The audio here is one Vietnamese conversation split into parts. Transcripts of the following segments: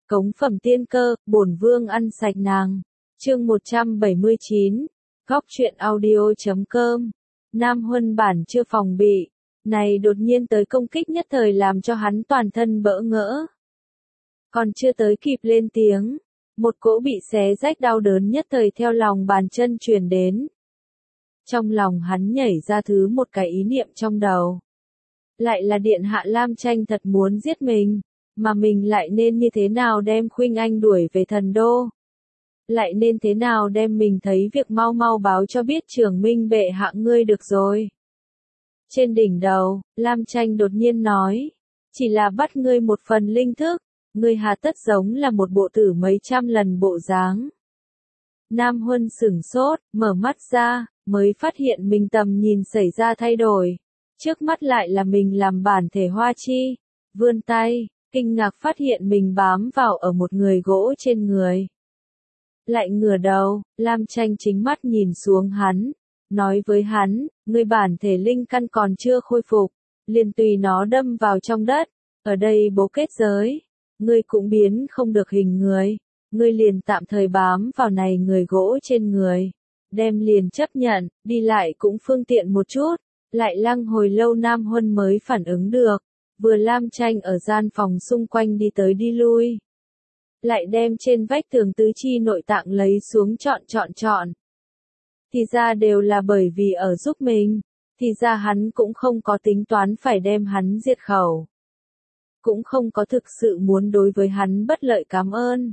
Cống phẩm tiên cơ, bổn vương ăn sạch nàng. Chương 179, góc truyện audio.com. Nam Huân bản chưa phòng bị, này đột nhiên tới công kích nhất thời làm cho hắn toàn thân bỡ ngỡ. Còn chưa tới kịp lên tiếng, một cỗ bị xé rách đau đớn nhất thời theo lòng bàn chân truyền đến. Trong lòng hắn nhảy ra thứ một cái ý niệm trong đầu. Lại là điện hạ Lam Tranh thật muốn giết mình, mà mình lại nên như thế nào đem Khuynh Anh đuổi về thần đô? Lại nên thế nào đem mình thấy việc mau mau báo cho biết Trưởng Minh bệ hạ ngươi được rồi. Trên đỉnh đầu, Lam Tranh đột nhiên nói, chỉ là bắt ngươi một phần linh thức, ngươi hà tất giống là một bộ tử mấy trăm lần bộ dáng. Nam Huân sửng sốt, mở mắt ra, mới phát hiện mình tầm nhìn xảy ra thay đổi. Trước mắt lại là mình làm bản thể hoa chi, vươn tay, kinh ngạc phát hiện mình bám vào ở một người gỗ trên người. Lại ngửa đầu, Lam Tranh chính mắt nhìn xuống hắn, nói với hắn, ngươi bản thể linh căn còn chưa khôi phục, liền tùy nó đâm vào trong đất, ở đây bố kết giới, ngươi cũng biến không được hình người, ngươi liền tạm thời bám vào này người gỗ trên người, đem liền chấp nhận, đi lại cũng phương tiện một chút. Lại lăng hồi lâu Nam Huân mới phản ứng được, vừa Lam Tranh ở gian phòng xung quanh đi tới đi lui. Lại đem trên vách tường tứ chi nội tạng lấy xuống chọn. Thì ra đều là bởi vì ở giúp mình, thì ra hắn cũng không có tính toán phải đem hắn diệt khẩu. Cũng không có thực sự muốn đối với hắn bất lợi cảm ơn.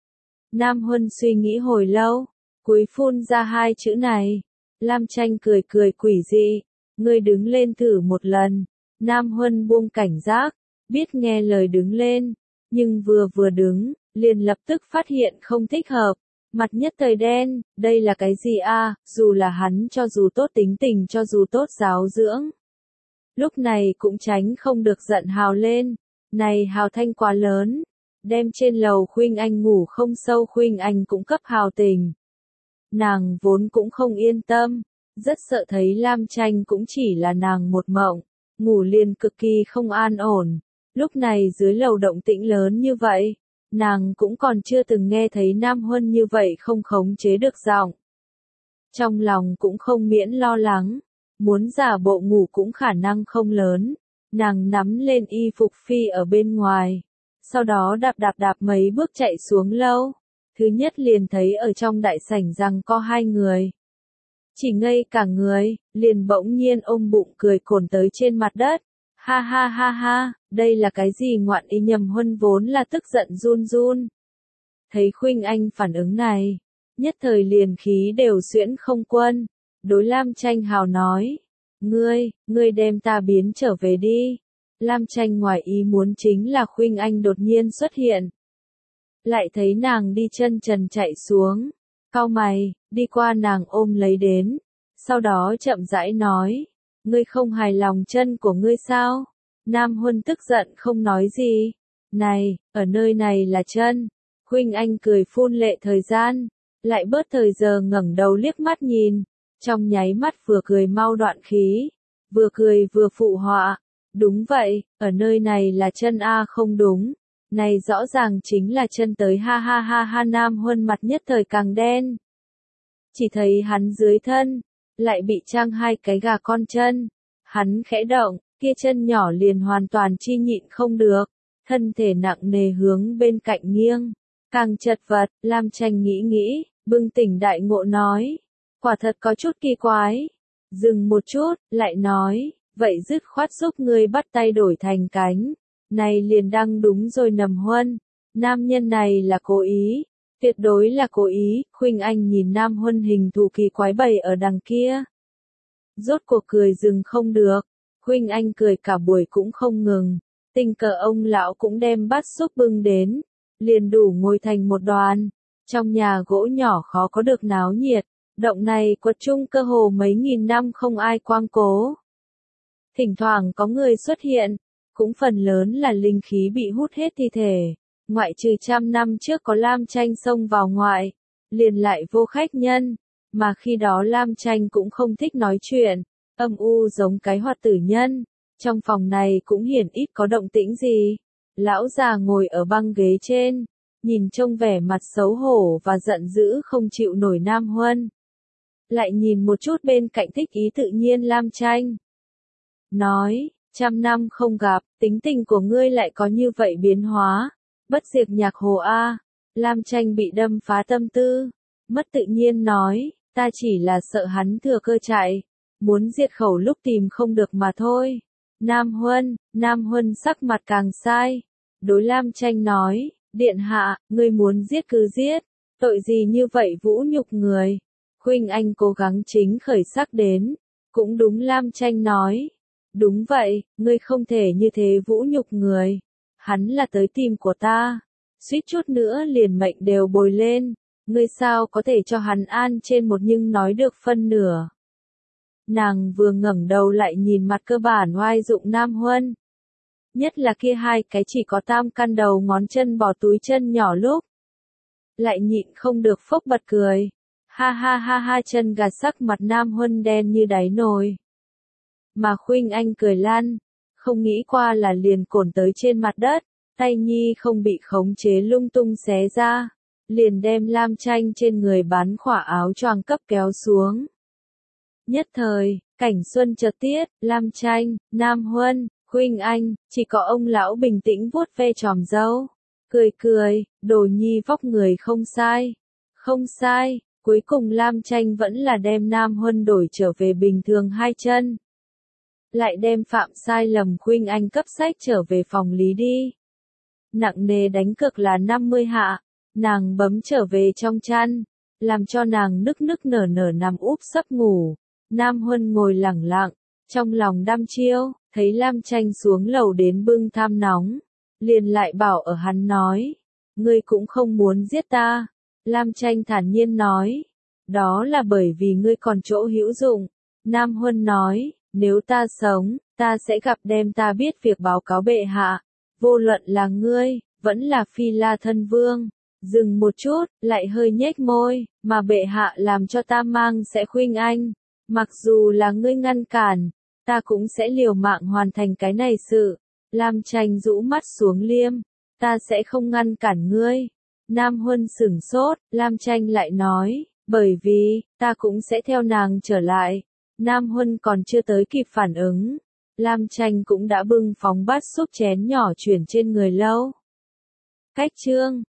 Nam Huân suy nghĩ hồi lâu, cuối phun ra hai chữ này. Lam Tranh cười quỷ dị. Ngươi đứng lên thử một lần. Nam Huân buông cảnh giác, biết nghe lời đứng lên, nhưng vừa đứng, liền lập tức phát hiện không thích hợp, mặt nhất thời đen, đây là cái gì a? Dù là hắn cho dù tốt tính tình cho dù tốt giáo dưỡng. Lúc này cũng tránh không được giận hào lên, này hào thanh quá lớn, đem trên lầu Khuynh Anh ngủ không sâu Khuynh Anh cũng cấp hào tình. Nàng vốn cũng không yên tâm. Rất sợ thấy Lam Tranh cũng chỉ là nàng một mộng, ngủ liền cực kỳ không an ổn. Lúc này dưới lầu động tĩnh lớn như vậy, nàng cũng còn chưa từng nghe thấy Nam Huân như vậy không khống chế được giọng. Trong lòng cũng không miễn lo lắng, muốn giả bộ ngủ cũng khả năng không lớn. Nàng nắm lên y phục phi ở bên ngoài, sau đó đạp mấy bước chạy xuống lâu. Thứ nhất liền thấy ở trong đại sảnh rằng có hai người. Chỉ ngây cả người, liền bỗng nhiên ôm bụng cười cồn tới trên mặt đất. Ha ha, đây là cái gì ngoạn ý? Nhầm Huân vốn là tức giận run. Thấy Khuynh Anh phản ứng này, nhất thời liền khí đều xuyễn không quân. Đối Lam Tranh hào nói, ngươi đem ta biến trở về đi. Lam Tranh ngoài ý muốn chính là Khuynh Anh đột nhiên xuất hiện. Lại thấy nàng đi chân trần chạy xuống. Cau mày, đi qua nàng ôm lấy đến, sau đó chậm rãi nói, ngươi không hài lòng chân của ngươi sao? Nam Huân tức giận không nói gì. Này, ở nơi này là chân. Khuynh Anh cười phun lệ thời gian, lại bớt thời giờ ngẩng đầu liếc mắt nhìn, trong nháy mắt vừa cười mau đoạn khí, vừa cười vừa phụ họa. Đúng vậy, ở nơi này là chân a, không đúng. Này rõ ràng chính là chân tới ha ha. Nam Huân mặt nhất thời càng đen. Chỉ thấy hắn dưới thân, lại bị trang hai cái gà con chân. Hắn khẽ động, kia chân nhỏ liền hoàn toàn chi nhịn không được. Thân thể nặng nề hướng bên cạnh nghiêng. Càng chật vật, Lam Tranh nghĩ, bừng tỉnh đại ngộ nói. Quả thật có chút kỳ quái. Dừng một chút, lại nói, vậy dứt khoát giúp ngươi bắt tay đổi thành cánh. Này liền đang đúng rồi Nầm Huân, nam nhân này là cố ý, tuyệt đối là cố ý. Khuynh Anh nhìn Nam Huân hình thù kỳ quái bày ở đằng kia. Rốt cuộc cười dừng không được, Khuynh Anh cười cả buổi cũng không ngừng, tình cờ ông lão cũng đem bát súp bưng đến, liền đủ ngồi thành một đoàn. Trong nhà gỗ nhỏ khó có được náo nhiệt, động này quật chung cơ hồ mấy nghìn năm không ai quang cố. Thỉnh thoảng có người xuất hiện. Cũng phần lớn là linh khí bị hút hết thi thể, ngoại trừ 100 năm trước có Lam Tranh xông vào ngoại, liền lại vô khách nhân, mà khi đó Lam Tranh cũng không thích nói chuyện, âm u giống cái hoạt tử nhân, trong phòng này cũng hiển ít có động tĩnh gì. Lão già ngồi ở băng ghế trên, nhìn trông vẻ mặt xấu hổ và giận dữ không chịu nổi Nam Huân. Lại nhìn một chút bên cạnh thích ý tự nhiên Lam Tranh. Nói, 100 năm không gặp, tính tình của ngươi lại có như vậy biến hóa. Bất diệt nhạc hồ a. Lam Tranh bị đâm phá tâm tư. Mất tự nhiên nói, ta chỉ là sợ hắn thừa cơ chạy. Muốn diệt khẩu lúc tìm không được mà thôi. Nam Huân sắc mặt càng sai. Đối Lam Tranh nói, điện hạ, ngươi muốn giết cứ giết. Tội gì như vậy vũ nhục người. Khuynh Anh cố gắng chính khởi sắc đến. Cũng đúng Lam Tranh nói. Đúng vậy, ngươi không thể như thế vũ nhục người. Hắn là tới tìm của ta. Suýt chút nữa liền mệnh đều bồi lên. Ngươi sao có thể cho hắn an trên một nhưng nói được phân nửa. Nàng vừa ngẩng đầu lại nhìn mặt cơ bản oai dụng Nam Huân. Nhất là kia hai cái chỉ có tam căn đầu ngón chân bỏ túi chân nhỏ lúc. Lại nhịn không được phốc bật cười. Ha ha ha ha, chân gà sắc mặt Nam Huân đen như đáy nồi. Mà Khuynh Anh cười lan, không nghĩ qua là liền cồn tới trên mặt đất, tay nhi không bị khống chế lung tung xé ra, liền đem Lam Tranh trên người bán khỏa áo choàng cấp kéo xuống. Nhất thời, cảnh xuân chợt tiết, Lam Tranh, Nam Huân, Khuynh Anh, chỉ có ông lão bình tĩnh vuốt ve chòm râu, cười cười, đồ nhi vóc người không sai. Không sai, cuối cùng Lam Tranh vẫn là đem Nam Huân đổi trở về bình thường hai chân. Lại đem phạm sai lầm Khuynh Anh cấp sách trở về phòng lý đi. Nặng nề đánh cược là 50 hạ, nàng bấm trở về trong chăn, làm cho nàng nức nức nở nở nằm úp sấp ngủ. Nam Huân ngồi lẳng lặng, trong lòng đăm chiêu, thấy Lam Tranh xuống lầu đến bưng tham nóng, liền lại bảo ở hắn nói, ngươi cũng không muốn giết ta. Lam Tranh thản nhiên nói, đó là bởi vì ngươi còn chỗ hữu dụng. Nam Huân nói, nếu ta sống, ta sẽ gặp đem ta biết việc báo cáo bệ hạ, vô luận là ngươi, vẫn là Phi La thân vương. Dừng một chút, lại hơi nhếch môi, mà bệ hạ làm cho ta mang sẽ Khuynh Anh. Mặc dù là ngươi ngăn cản, ta cũng sẽ liều mạng hoàn thành cái này sự. Lam Tranh rũ mắt xuống liêm, ta sẽ không ngăn cản ngươi. Nam Huân sửng sốt, Lam Tranh lại nói, bởi vì, ta cũng sẽ theo nàng trở lại. Nam Huân còn chưa tới kịp phản ứng. Lam Tranh cũng đã bưng phóng bát xúc chén nhỏ chuyển trên người lâu. Cách chương